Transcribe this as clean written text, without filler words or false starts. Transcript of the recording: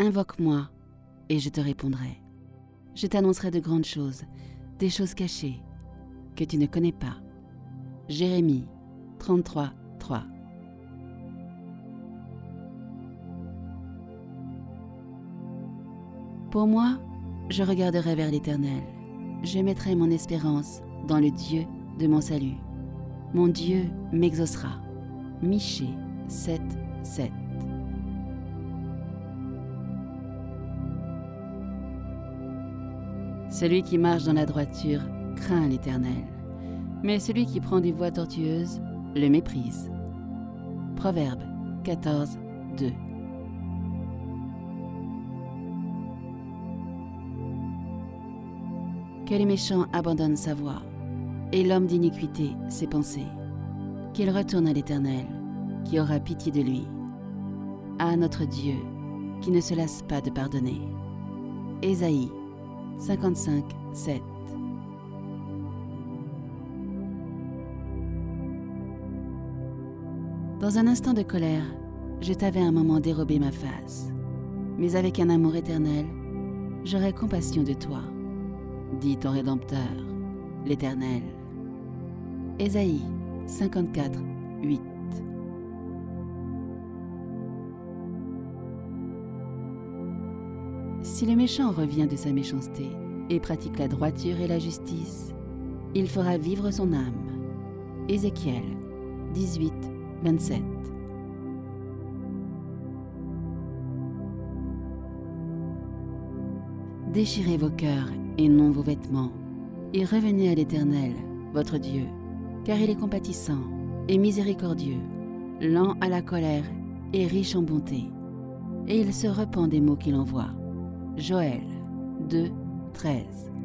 Invoque-moi et je te répondrai. Je t'annoncerai de grandes choses, des choses cachées que tu ne connais pas. Jérémie 33, 3. Pour moi, je regarderai vers l'Éternel. Je mettrai mon espérance dans le Dieu de mon salut. Mon Dieu m'exaucera. Michée 7, 7. Celui qui marche dans la droiture craint l'Éternel, mais celui qui prend des voies tortueuses le méprise. Proverbe 14, 2. Que le méchant abandonne sa voie, et l'homme d'iniquité ses pensées. Qu'il retourne à l'Éternel, qui aura pitié de lui. À notre Dieu, qui ne se lasse pas de pardonner. Ésaïe 55, 7. Dans un instant de colère, je t'avais un moment dérobé ma face. Mais avec un amour éternel, j'aurai compassion de toi, dit ton Rédempteur, l'Éternel. Ésaïe 54, 8. Si le méchant revient de sa méchanceté et pratique la droiture et la justice, il fera vivre son âme. Ézéchiel 18, 27. Déchirez vos cœurs et non vos vêtements, et revenez à l'Éternel, votre Dieu, car il est compatissant et miséricordieux, lent à la colère et riche en bonté, et il se repent des maux qu'il envoie. Joël 2, 13.